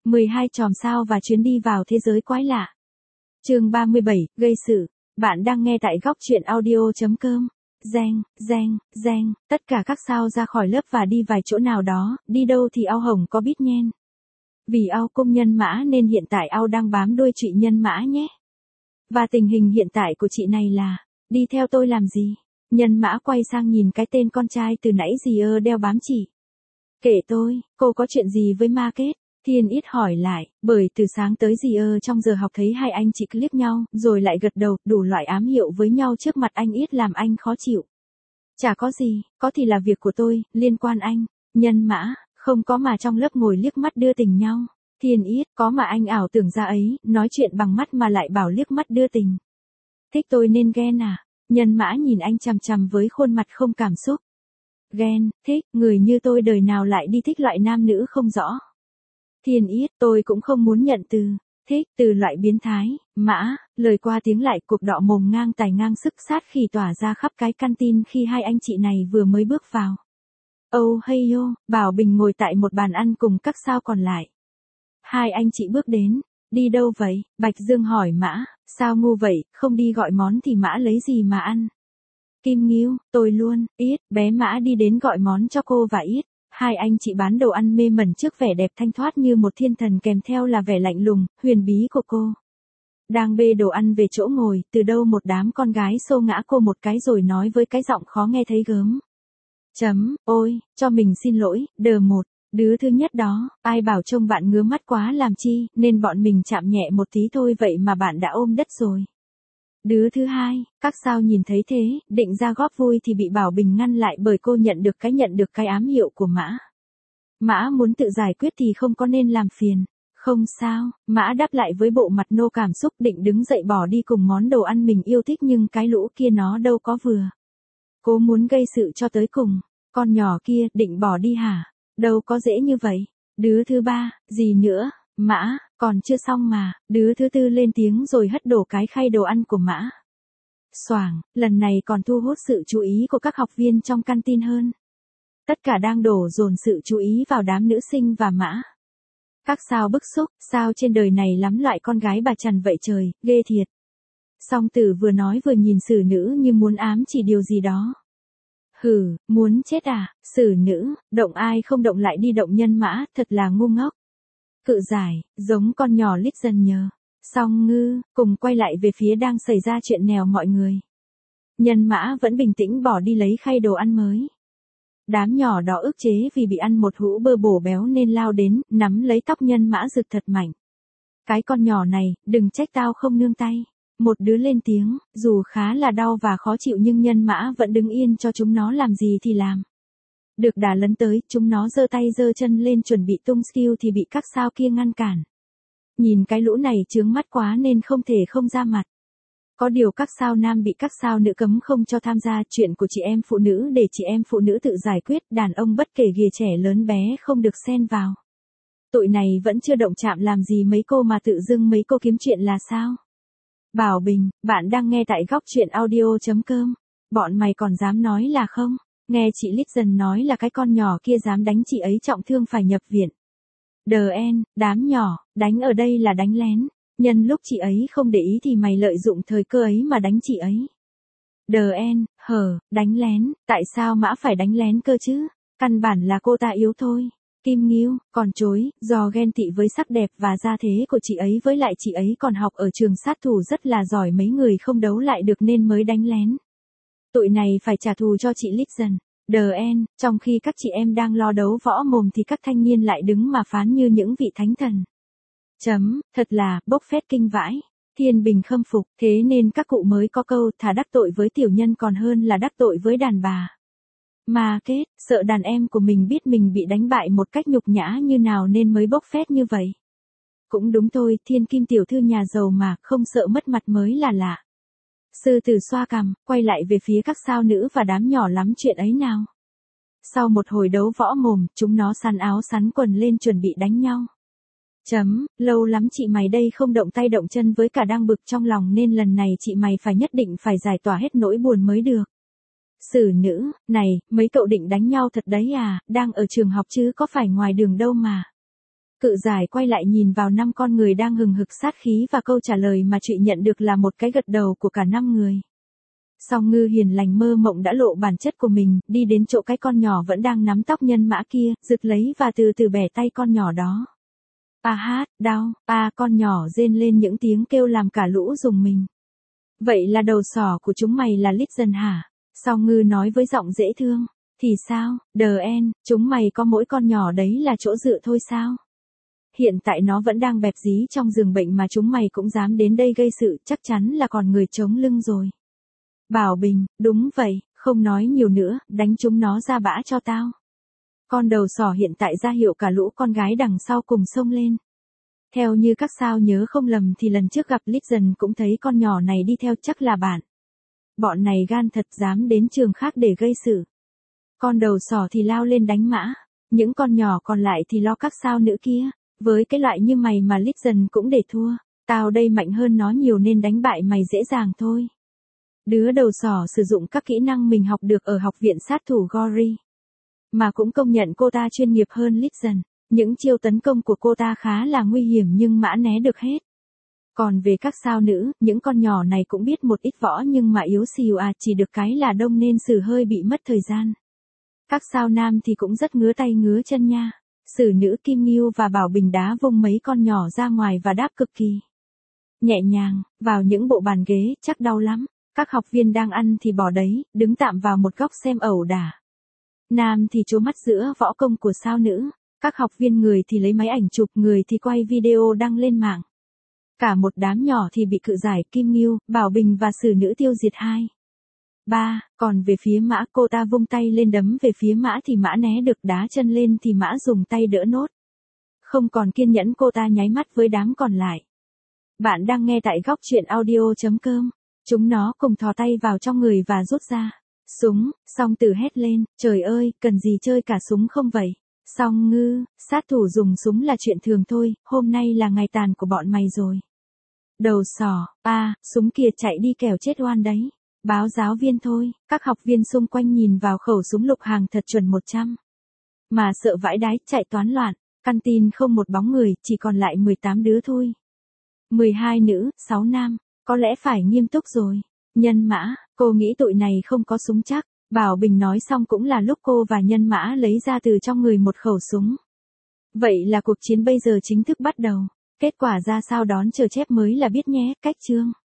12 chòm sao và chuyến đi vào thế giới quái lạ. Chương 37, gây sự. Bạn đang nghe tại góc truyện audio.com. Reng, tất cả các sao ra khỏi lớp và đi vài chỗ nào đó, đi đâu thì ao hồng có biết nhen. Vì ao cung nhân mã nên hiện tại ao đang bám đuôi chị nhân mã nhé. Và tình hình hiện tại của chị này là, đi theo tôi làm gì? Nhân mã quay sang nhìn cái tên con trai từ nãy gì đeo bám chị. Kể tôi, cô có chuyện gì với Ma Kết? Thiên Ít hỏi lại, bởi từ sáng tới gì trong giờ học thấy hai anh chị liếc nhau, rồi lại gật đầu, đủ loại ám hiệu với nhau trước mặt anh Ít làm anh khó chịu. Chả có gì, có thì là việc của tôi, liên quan anh. Nhân mã, không có mà trong lớp ngồi liếc mắt đưa tình nhau. Thiên Ít, có mà anh ảo tưởng ra ấy, nói chuyện bằng mắt mà lại bảo liếc mắt đưa tình. Thích tôi nên ghen à? Nhân mã nhìn anh chằm chằm với khuôn mặt không cảm xúc. Ghen, thích, người như tôi đời nào lại đi thích loại nam nữ không rõ. Thiên Ít, tôi cũng không muốn nhận từ thích, từ loại biến thái. Mã, lời qua tiếng lại, cuộc đọ mồm ngang tài ngang sức sát khi tỏa ra khắp cái căn tin khi hai anh chị này vừa mới bước vào. Oh hey yo, Bảo Bình ngồi tại một bàn ăn cùng các sao còn lại. Hai anh chị bước đến. Đi đâu vậy? Bạch Dương hỏi Mã, sao ngu vậy, không đi gọi món thì Mã lấy gì mà ăn? Kim Nghiêu, tôi luôn. Ít, bé Mã đi đến gọi món cho cô và Ít. Hai anh chị bán đồ ăn mê mẩn trước vẻ đẹp thanh thoát như một thiên thần kèm theo là vẻ lạnh lùng, huyền bí của cô. Đang bê đồ ăn về chỗ ngồi, từ đâu một đám con gái xô ngã cô một cái rồi nói với cái giọng khó nghe thấy gớm. Ôi, cho mình xin lỗi, đờ một. Đứa thứ nhất đó, ai bảo trông bạn ngứa mắt quá làm chi, nên bọn mình chạm nhẹ một tí thôi vậy mà bạn đã ôm đất rồi. Đứa thứ hai, các sao nhìn thấy thế, định ra góp vui thì bị Bảo Bình ngăn lại bởi cô nhận được cái ám hiệu của Mã. Mã muốn tự giải quyết thì không có nên làm phiền. Không sao, Mã đáp lại với bộ mặt nô cảm xúc định đứng dậy bỏ đi cùng món đồ ăn mình yêu thích nhưng cái lũ kia nó đâu có vừa. Cô muốn gây sự cho tới cùng. Con nhỏ kia, định bỏ đi hả? Đâu có dễ như vậy. Đứa thứ ba, gì nữa? Mã, còn chưa xong mà. Đứa thứ tư lên tiếng rồi hất đổ cái khay đồ ăn của Mã. Xoảng, lần này còn thu hút sự chú ý của các học viên trong căn tin hơn. Tất cả đang đổ dồn sự chú ý vào đám nữ sinh và Mã. Các sao bức xúc, sao trên đời này lắm loại con gái bà chằn vậy trời, ghê thiệt. Song Tử vừa nói vừa nhìn Sử Nữ như muốn ám chỉ điều gì đó. Hừ, muốn chết à? Sử Nữ, động ai không động lại đi động Nhân Mã, thật là ngu ngốc. Cự giải, giống con nhỏ lít dần nhờ. Song Ngư, cùng quay lại về phía đang xảy ra chuyện nèo mọi người. Nhân Mã vẫn bình tĩnh bỏ đi lấy khay đồ ăn mới. Đám nhỏ đó ức chế vì bị ăn một hũ bơ bổ béo nên lao đến, nắm lấy tóc Nhân Mã giật thật mạnh. Cái con nhỏ này, đừng trách tao không nương tay. Một đứa lên tiếng, dù khá là đau và khó chịu nhưng Nhân Mã vẫn đứng yên cho chúng nó làm gì thì làm. Được đà lấn tới, chúng nó giơ tay giơ chân lên chuẩn bị tung skill thì bị các sao kia ngăn cản. Nhìn cái lũ này chướng mắt quá nên không thể không ra mặt. Có điều các sao nam bị các sao nữ cấm không cho tham gia chuyện của chị em phụ nữ để chị em phụ nữ tự giải quyết, đàn ông bất kể ghìa trẻ lớn bé không được xen vào. Tụi này vẫn chưa động chạm làm gì mấy cô mà tự dưng mấy cô kiếm chuyện là sao? Bảo Bình, bạn đang nghe tại góc truyện audio.com. Bọn mày còn dám nói là không? Nghe chị Lít dần nói là cái con nhỏ kia dám đánh chị ấy trọng thương phải nhập viện. Đám nhỏ, đánh ở đây là đánh lén. Nhân lúc chị ấy không để ý thì mày lợi dụng thời cơ ấy mà đánh chị ấy. Đánh lén, tại sao Mã phải đánh lén cơ chứ? Căn bản là cô ta yếu thôi. Kim Nghiêu, còn chối, do ghen tị với sắc đẹp và gia thế của chị ấy với lại chị ấy còn học ở trường sát thủ rất là giỏi mấy người không đấu lại được nên mới đánh lén. Tụi này phải trả thù cho chị Lít dần. Trong khi các chị em đang lo đấu võ mồm thì các thanh niên lại đứng mà phán như những vị thánh thần. Thật là, bốc phét kinh vãi. Thiên Bình khâm phục, thế nên các cụ mới có câu thà đắc tội với tiểu nhân còn hơn là đắc tội với đàn bà. Ma Kết, sợ đàn em của mình biết mình bị đánh bại một cách nhục nhã như nào nên mới bốc phét như vậy. Cũng đúng thôi, Thiên Kim tiểu thư nhà giàu mà, không sợ mất mặt mới là lạ. Sư Tử xoa cằm, quay lại về phía các sao nữ và đám nhỏ lắm chuyện ấy nào. Sau một hồi đấu võ mồm, chúng nó sắn áo sắn quần lên chuẩn bị đánh nhau. Lâu lắm chị mày đây không động tay động chân với cả đang bực trong lòng nên lần này chị mày phải nhất định phải giải tỏa hết nỗi buồn mới được. Sử Nữ, này, mấy cậu định đánh nhau thật đấy à, đang ở trường học chứ có phải ngoài đường đâu mà. Cự giải quay lại nhìn vào 5 con người đang hừng hực sát khí và câu trả lời mà Trụy nhận được là một cái gật đầu của cả 5 người. Song Ngư hiền lành mơ mộng đã lộ bản chất của mình, đi đến chỗ cái con nhỏ vẫn đang nắm tóc nhân mã kia, giật lấy và từ từ bẻ tay con nhỏ đó. A hát, đau, con nhỏ rên lên những tiếng kêu làm cả lũ rùng mình. Vậy là đầu sỏ của chúng mày là lít dần hả? Song Ngư nói với giọng dễ thương. Thì sao, đờ en, chúng mày có mỗi con nhỏ đấy là chỗ dựa thôi sao? Hiện tại nó vẫn đang bẹp dí trong giường bệnh mà chúng mày cũng dám đến đây gây sự, chắc chắn là còn người chống lưng rồi. Bảo Bình, đúng vậy, không nói nhiều nữa, đánh chúng nó ra bã cho tao. Con đầu sỏ hiện tại ra hiệu cả lũ con gái đằng sau cùng xông lên. Theo như các sao nhớ không lầm thì lần trước gặp Lít dần cũng thấy con nhỏ này đi theo, chắc là bạn. Bọn này gan thật, dám đến trường khác để gây sự. Con đầu sỏ thì lao lên đánh mã, những con nhỏ còn lại thì lo các sao nữ kia. Với cái loại như mày mà Lít dần cũng để thua, tao đây mạnh hơn nó nhiều nên đánh bại mày dễ dàng thôi. Đứa đầu sỏ sử dụng các kỹ năng mình học được ở học viện sát thủ Gori. Mà cũng công nhận cô ta chuyên nghiệp hơn Lít dần. Những chiêu tấn công của cô ta khá là nguy hiểm nhưng mã né được hết. Còn về các sao nữ, những con nhỏ này cũng biết một ít võ nhưng mà yếu xìu chỉ được cái là đông nên Sử hơi bị mất thời gian. Các sao nam thì cũng rất ngứa tay ngứa chân nha. Sử nữ Kim Nghiêu và Bảo Bình đá vung mấy con nhỏ ra ngoài và đáp cực kỳ nhẹ nhàng, vào những bộ bàn ghế, chắc đau lắm. Các học viên đang ăn thì bỏ đấy, đứng tạm vào một góc xem ẩu đả. Nam thì trố mắt giữa võ công của sao nữ. Các học viên người thì lấy máy ảnh chụp, người thì quay video đăng lên mạng. Cả một đám nhỏ thì bị cự giải Kim Nghiêu, Bảo Bình và Sử nữ tiêu diệt 2. 3, còn về phía mã, cô ta vung tay lên đấm về phía mã thì mã né được, đá chân lên thì mã dùng tay đỡ nốt. Không còn kiên nhẫn cô ta nháy mắt với đám còn lại. Bạn đang nghe tại góc truyện audio.com. Chúng nó cùng thò tay vào trong người và rút ra súng, Song Tử hét lên, trời ơi, cần gì chơi cả súng không vậy? Song Ngư, sát thủ dùng súng là chuyện thường thôi, hôm nay là ngày tàn của bọn mày rồi. Đầu sỏ, súng kia chạy đi kẻo chết oan đấy. Báo giáo viên thôi, các học viên xung quanh nhìn vào khẩu súng lục hàng thật chuẩn 100. Mà sợ vãi đái, chạy toán loạn, căn tin không một bóng người, chỉ còn lại 18 đứa thôi. 12 nữ, 6 nam, có lẽ phải nghiêm túc rồi. Nhân mã, cô nghĩ tụi này không có súng chắc. Bảo Bình nói xong cũng là lúc cô và nhân mã lấy ra từ trong người một khẩu súng. Vậy là cuộc chiến bây giờ chính thức bắt đầu. Kết quả ra sao đón chờ chép mới là biết nhé, cách chương.